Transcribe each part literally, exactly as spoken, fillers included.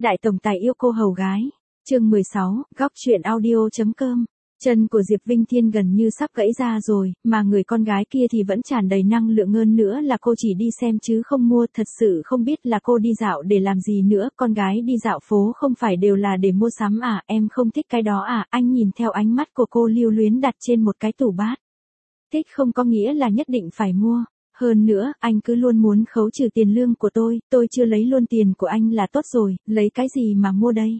Đại tổng tài yêu cô hầu gái. Chương mười sáu, góc truyện audio.com. Chân của Diệp Vinh Thiên gần như sắp gãy ra rồi, mà người con gái kia thì vẫn tràn đầy năng lượng hơn nữa là cô chỉ đi xem chứ không mua, thật sự không biết là cô đi dạo để làm gì nữa, con gái đi dạo phố không phải đều là để mua sắm à, em không thích cái đó à, anh nhìn theo ánh mắt của cô lưu luyến đặt trên một cái tủ bát. Thích không có nghĩa là nhất định phải mua. Hơn nữa, anh cứ luôn muốn khấu trừ tiền lương của tôi, tôi chưa lấy luôn tiền của anh là tốt rồi, lấy cái gì mà mua đây?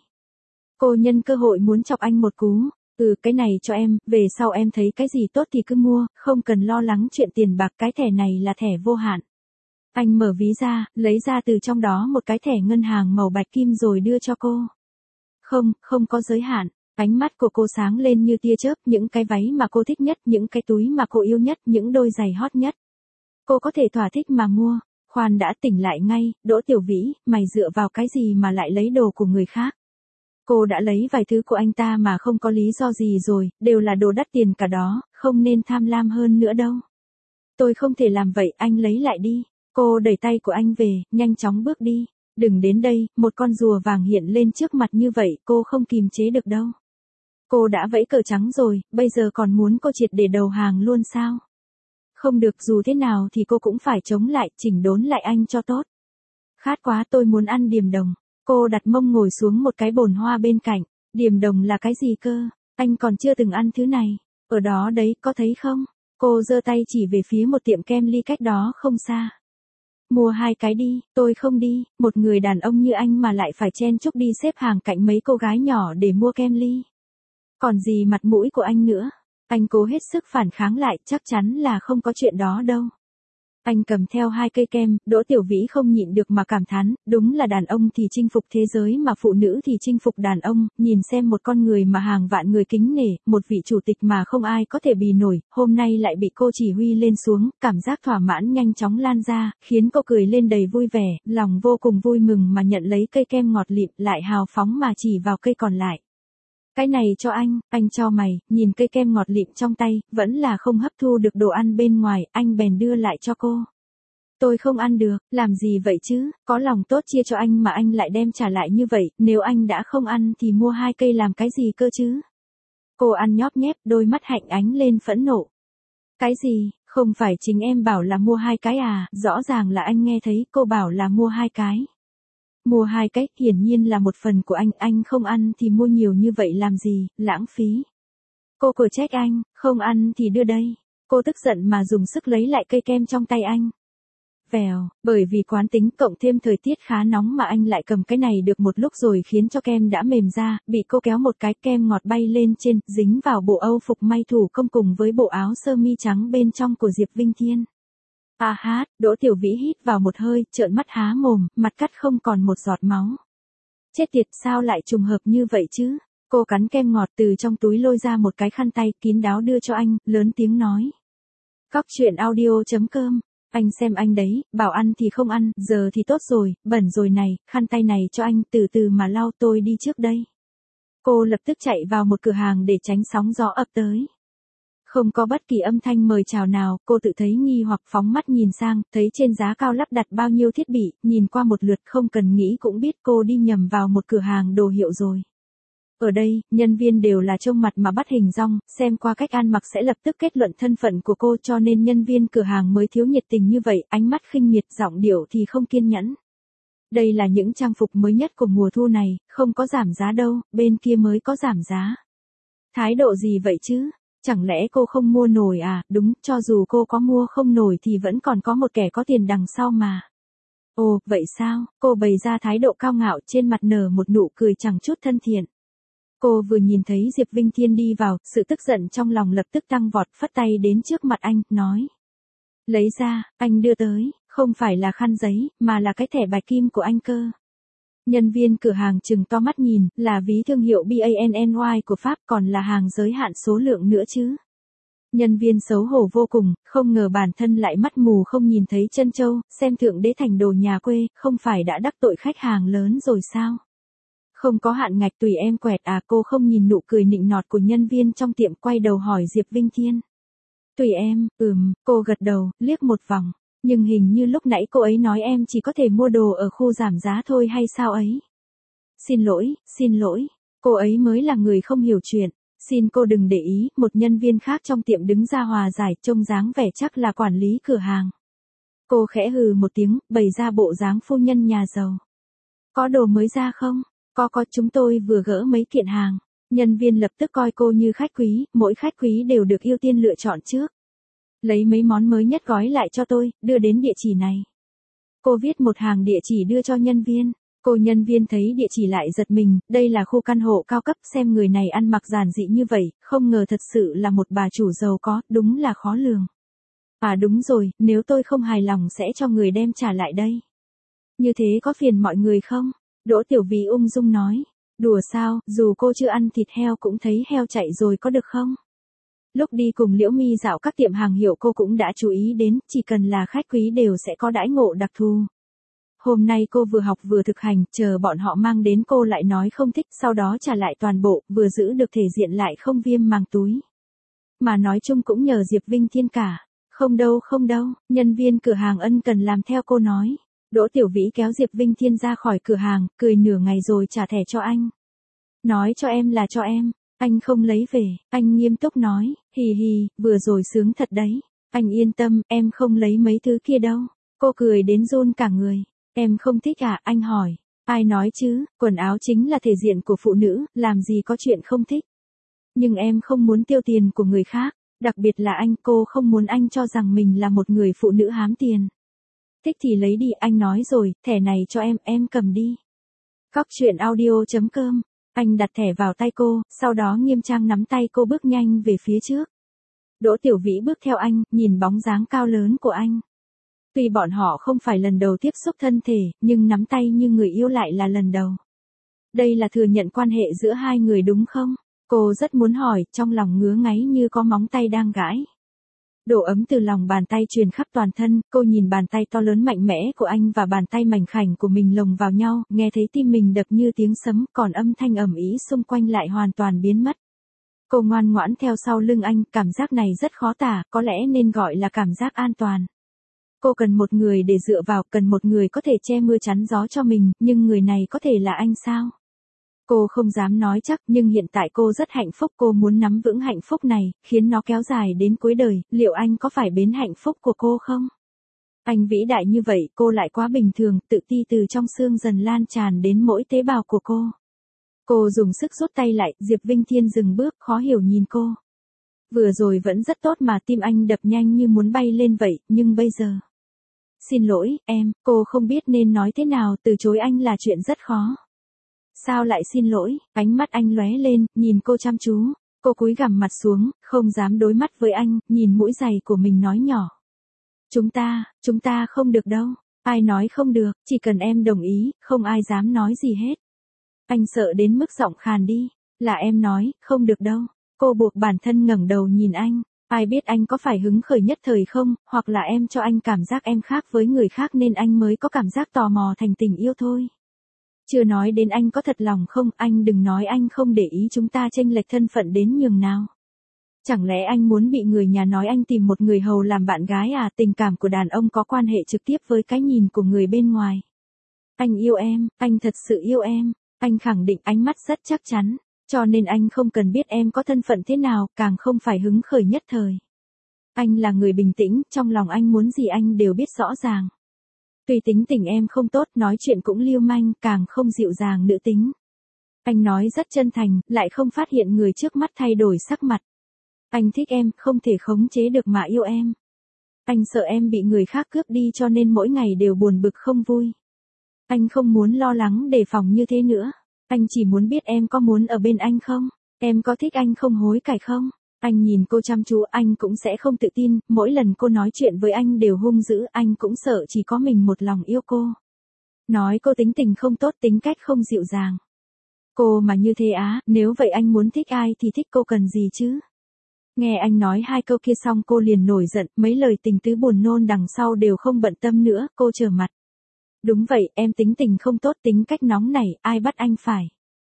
Cô nhân cơ hội muốn chọc anh một cú. Ừ, cái này cho em, về sau em thấy cái gì tốt thì cứ mua, không cần lo lắng chuyện tiền bạc, cái thẻ này là thẻ vô hạn. Anh mở ví ra, lấy ra từ trong đó một cái thẻ ngân hàng màu bạch kim rồi đưa cho cô. Không, không có giới hạn. Ánh mắt của cô sáng lên như tia chớp, những cái váy mà cô thích nhất, những cái túi mà cô yêu nhất, những đôi giày hot nhất. Cô có thể thỏa thích mà mua. Khoan đã, tỉnh lại ngay, Đỗ Tiểu Vĩ, mày dựa vào cái gì mà lại lấy đồ của người khác? Cô đã lấy vài thứ của anh ta mà không có lý do gì rồi, đều là đồ đắt tiền cả đó, không nên tham lam hơn nữa đâu. Tôi không thể làm vậy, anh lấy lại đi. Cô đẩy tay của anh về, nhanh chóng bước đi. Đừng đến đây, một con rùa vàng hiện lên trước mặt như vậy, cô không kìm chế được đâu. Cô đã vẫy cờ trắng rồi, bây giờ còn muốn cô triệt để đầu hàng luôn sao? Không được, dù thế nào thì cô cũng phải chống lại, chỉnh đốn lại anh cho tốt. Khát quá, tôi muốn ăn điềm đồng. Cô đặt mông ngồi xuống một cái bồn hoa bên cạnh. Điềm đồng là cái gì cơ? Anh còn chưa từng ăn thứ này. Ở đó đấy, có thấy không? Cô giơ tay chỉ về phía một tiệm kem ly cách đó không xa. Mua hai cái đi, tôi không đi, một người đàn ông như anh mà lại phải chen chúc đi xếp hàng cạnh mấy cô gái nhỏ để mua kem ly. Còn gì mặt mũi của anh nữa? Anh cố hết sức phản kháng lại, chắc chắn là không có chuyện đó đâu. Anh cầm theo hai cây kem, Đỗ Tiểu Vĩ không nhịn được mà cảm thán, đúng là đàn ông thì chinh phục thế giới mà phụ nữ thì chinh phục đàn ông, nhìn xem một con người mà hàng vạn người kính nể, một vị chủ tịch mà không ai có thể bì nổi, hôm nay lại bị cô chỉ huy lên xuống, cảm giác thỏa mãn nhanh chóng lan ra, khiến cô cười lên đầy vui vẻ, lòng vô cùng vui mừng mà nhận lấy cây kem ngọt lịm, lại hào phóng mà chỉ vào cây còn lại. Cái này cho anh, anh cho mày, nhìn cây kem ngọt lịm trong tay, vẫn là không hấp thu được đồ ăn bên ngoài, anh bèn đưa lại cho cô. Tôi không ăn được, làm gì vậy chứ, có lòng tốt chia cho anh mà anh lại đem trả lại như vậy, nếu anh đã không ăn thì mua hai cây làm cái gì cơ chứ? Cô ăn nhóp nhép, đôi mắt hạnh ánh lên phẫn nộ. Cái gì, không phải chính em bảo là mua hai cái à, rõ ràng là anh nghe thấy cô bảo là mua hai cái. Mua hai cái, hiển nhiên là một phần của anh, anh không ăn thì mua nhiều như vậy làm gì, lãng phí. Cô cười trách anh, không ăn thì đưa đây. Cô tức giận mà dùng sức lấy lại cây kem trong tay anh. Vèo, bởi vì quán tính cộng thêm thời tiết khá nóng mà anh lại cầm cái này được một lúc rồi khiến cho kem đã mềm ra, bị cô kéo một cái kem ngọt bay lên trên, dính vào bộ âu phục may thủ công cùng với bộ áo sơ mi trắng bên trong của Diệp Vinh Thiên. À hát, Đỗ Tiểu Vĩ hít vào một hơi, trợn mắt há mồm, mặt cắt không còn một giọt máu. Chết tiệt, sao lại trùng hợp như vậy chứ? Cô cắn kem ngọt từ trong túi lôi ra một cái khăn tay kín đáo đưa cho anh, lớn tiếng nói. Góc truyện audio.com, anh xem anh đấy, bảo ăn thì không ăn, giờ thì tốt rồi, bẩn rồi này, khăn tay này cho anh, từ từ mà lau, tôi đi trước đây. Cô lập tức chạy vào một cửa hàng để tránh sóng gió ập tới. Không có bất kỳ âm thanh mời chào nào, cô tự thấy nghi hoặc phóng mắt nhìn sang, thấy trên giá cao lắp đặt bao nhiêu thiết bị, nhìn qua một lượt không cần nghĩ cũng biết cô đi nhầm vào một cửa hàng đồ hiệu rồi. Ở đây, nhân viên đều là trông mặt mà bắt hình dong, xem qua cách ăn mặc sẽ lập tức kết luận thân phận của cô cho nên nhân viên cửa hàng mới thiếu nhiệt tình như vậy, ánh mắt khinh miệt, giọng điệu thì không kiên nhẫn. Đây là những trang phục mới nhất của mùa thu này, không có giảm giá đâu, bên kia mới có giảm giá. Thái độ gì vậy chứ? Chẳng lẽ cô không mua nổi à? Đúng, cho dù cô có mua không nổi thì vẫn còn có một kẻ có tiền đằng sau mà. Ồ, vậy sao? Cô bày ra thái độ cao ngạo, trên mặt nở một nụ cười chẳng chút thân thiện. Cô vừa nhìn thấy Diệp Vinh Thiên đi vào, sự tức giận trong lòng lập tức tăng vọt, phất tay đến trước mặt anh, nói. Lấy ra, anh đưa tới, không phải là khăn giấy, mà là cái thẻ bạch kim của anh cơ. Nhân viên cửa hàng trừng to mắt nhìn, là ví thương hiệu BANNY của Pháp, còn là hàng giới hạn số lượng nữa chứ. Nhân viên xấu hổ vô cùng, không ngờ bản thân lại mắt mù không nhìn thấy chân châu, xem thượng đế thành đồ nhà quê, không phải đã đắc tội khách hàng lớn rồi sao? Không có hạn ngạch, tùy em quẹt à? Cô không nhìn nụ cười nịnh nọt của nhân viên trong tiệm, quay đầu hỏi Diệp Vinh Thiên. Tùy em, ừm, cô gật đầu, liếc một vòng. Nhưng hình như lúc nãy cô ấy nói em chỉ có thể mua đồ ở khu giảm giá thôi hay sao ấy? Xin lỗi, xin lỗi. Cô ấy mới là người không hiểu chuyện. Xin cô đừng để ý, một nhân viên khác trong tiệm đứng ra hòa giải, trông dáng vẻ chắc là quản lý cửa hàng. Cô khẽ hừ một tiếng, bày ra bộ dáng phu nhân nhà giàu. Có đồ mới ra không? Có có, chúng tôi vừa gỡ mấy kiện hàng. Nhân viên lập tức coi cô như khách quý, mỗi khách quý đều được ưu tiên lựa chọn trước. Lấy mấy món mới nhất gói lại cho tôi, đưa đến địa chỉ này. Cô viết một hàng địa chỉ đưa cho nhân viên. Cô nhân viên thấy địa chỉ lại giật mình, đây là khu căn hộ cao cấp, xem người này ăn mặc giản dị như vậy, không ngờ thật sự là một bà chủ giàu có, đúng là khó lường. À đúng rồi, nếu tôi không hài lòng sẽ cho người đem trả lại đây. Như thế có phiền mọi người không? Đỗ Tiểu Vy ung dung nói. Đùa sao, dù cô chưa ăn thịt heo cũng thấy heo chạy rồi có được không? Lúc đi cùng Liễu Mi dạo các tiệm hàng hiệu cô cũng đã chú ý đến, chỉ cần là khách quý đều sẽ có đãi ngộ đặc thù. Hôm nay cô vừa học vừa thực hành, chờ bọn họ mang đến cô lại nói không thích, sau đó trả lại toàn bộ, vừa giữ được thể diện lại không viêm màng túi. Mà nói chung cũng nhờ Diệp Vinh Thiên cả. Không đâu không đâu, nhân viên cửa hàng ân cần làm theo cô nói. Đỗ Tiểu Vĩ kéo Diệp Vinh Thiên ra khỏi cửa hàng, cười nửa ngày rồi trả thẻ cho anh. Nói cho em là cho em, anh không lấy về, anh nghiêm túc nói, hì hì, vừa rồi sướng thật đấy. Anh yên tâm, em không lấy mấy thứ kia đâu. Cô cười đến run cả người. Em không thích à, anh hỏi. Ai nói chứ, quần áo chính là thể diện của phụ nữ, làm gì có chuyện không thích. Nhưng em không muốn tiêu tiền của người khác, đặc biệt là anh, cô không muốn anh cho rằng mình là một người phụ nữ hám tiền. Thích thì lấy đi, anh nói rồi, thẻ này cho em, em cầm đi. Góc truyện audio chấm com. Anh đặt thẻ vào tay cô, sau đó nghiêm trang nắm tay cô bước nhanh về phía trước. Đỗ Tiểu Vĩ bước theo anh, nhìn bóng dáng cao lớn của anh. Tuy bọn họ không phải lần đầu tiếp xúc thân thể, nhưng nắm tay như người yêu lại là lần đầu. Đây là thừa nhận quan hệ giữa hai người đúng không? Cô rất muốn hỏi, trong lòng ngứa ngáy như có móng tay đang gãi. Độ ấm từ lòng bàn tay truyền khắp toàn thân, cô nhìn bàn tay to lớn mạnh mẽ của anh và bàn tay mảnh khảnh của mình lồng vào nhau, nghe thấy tim mình đập như tiếng sấm, còn âm thanh ầm ĩ xung quanh lại hoàn toàn biến mất. Cô ngoan ngoãn theo sau lưng anh, cảm giác này rất khó tả, có lẽ nên gọi là cảm giác an toàn. Cô cần một người để dựa vào, cần một người có thể che mưa chắn gió cho mình, nhưng người này có thể là anh sao? Cô không dám nói chắc, nhưng hiện tại cô rất hạnh phúc, cô muốn nắm vững hạnh phúc này, khiến nó kéo dài đến cuối đời, liệu anh có phải bến hạnh phúc của cô không? Anh vĩ đại như vậy, cô lại quá bình thường, tự ti từ trong xương dần lan tràn đến mỗi tế bào của cô. Cô dùng sức rút tay lại, Diệp Vinh Thiên dừng bước, khó hiểu nhìn cô. Vừa rồi vẫn rất tốt mà tim anh đập nhanh như muốn bay lên vậy, nhưng bây giờ... Xin lỗi, em, cô không biết nên nói thế nào, từ chối anh là chuyện rất khó. Sao lại xin lỗi, ánh mắt anh lóe lên, nhìn cô chăm chú. Cô cúi gằm mặt xuống, không dám đối mắt với anh, nhìn mũi giày của mình nói nhỏ. Chúng ta, chúng ta không được đâu. Ai nói không được, chỉ cần em đồng ý, không ai dám nói gì hết. Anh sợ đến mức giọng khàn đi. Là em nói, không được đâu. Cô buộc bản thân ngẩng đầu nhìn anh. Ai biết anh có phải hứng khởi nhất thời không, hoặc là em cho anh cảm giác em khác với người khác nên anh mới có cảm giác tò mò thành tình yêu thôi. Chưa nói đến anh có thật lòng không, anh đừng nói anh không để ý chúng ta chênh lệch thân phận đến nhường nào. Chẳng lẽ anh muốn bị người nhà nói anh tìm một người hầu làm bạn gái à? Tình cảm của đàn ông có quan hệ trực tiếp với cái nhìn của người bên ngoài. Anh yêu em, anh thật sự yêu em, anh khẳng định, ánh mắt rất chắc chắn. Cho nên anh không cần biết em có thân phận thế nào, càng không phải hứng khởi nhất thời. Anh là người bình tĩnh, trong lòng anh muốn gì anh đều biết rõ ràng. Tuy tính tình em không tốt, nói chuyện cũng lưu manh, càng không dịu dàng nữ tính. Anh nói rất chân thành, lại không phát hiện người trước mắt thay đổi sắc mặt. Anh thích em, không thể khống chế được mà yêu em. Anh sợ em bị người khác cướp đi cho nên mỗi ngày đều buồn bực không vui. Anh không muốn lo lắng đề phòng như thế nữa. Anh chỉ muốn biết em có muốn ở bên anh không? Em có thích anh không hối cải không? Anh nhìn cô chăm chú, anh cũng sẽ không tự tin, mỗi lần cô nói chuyện với anh đều hung dữ, anh cũng sợ chỉ có mình một lòng yêu cô. Nói cô tính tình không tốt, tính cách không dịu dàng. Cô mà như thế á, nếu vậy anh muốn thích ai thì thích cô cần gì chứ? Nghe anh nói hai câu kia xong cô liền nổi giận, mấy lời tình tứ buồn nôn đằng sau đều không bận tâm nữa, cô trở mặt. Đúng vậy, em tính tình không tốt, tính cách nóng nảy, ai bắt anh phải.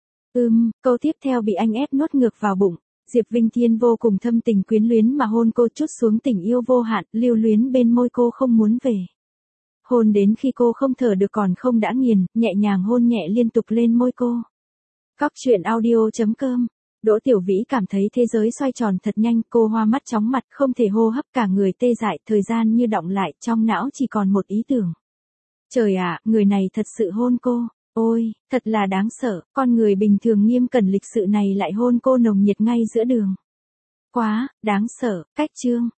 Ừm, câu tiếp theo bị anh ép nuốt ngược vào bụng. Diệp Vinh Thiên vô cùng thâm tình quyến luyến mà hôn cô, chút xuống tình yêu vô hạn, lưu luyến bên môi cô không muốn về. Hôn đến khi cô không thở được còn không đã nghiền, nhẹ nhàng hôn nhẹ liên tục lên môi cô. Góc chuyện audio chấm com. Đỗ Tiểu Vĩ cảm thấy thế giới xoay tròn thật nhanh, cô hoa mắt chóng mặt, không thể hô hấp, cả người tê dại, thời gian như đọng lại, trong não chỉ còn một ý tưởng. Trời ạ, người này thật sự hôn cô. Ôi, thật là đáng sợ, con người bình thường nghiêm cẩn lịch sự này lại hôn cô nồng nhiệt ngay giữa đường. Quá, đáng sợ, cách chương.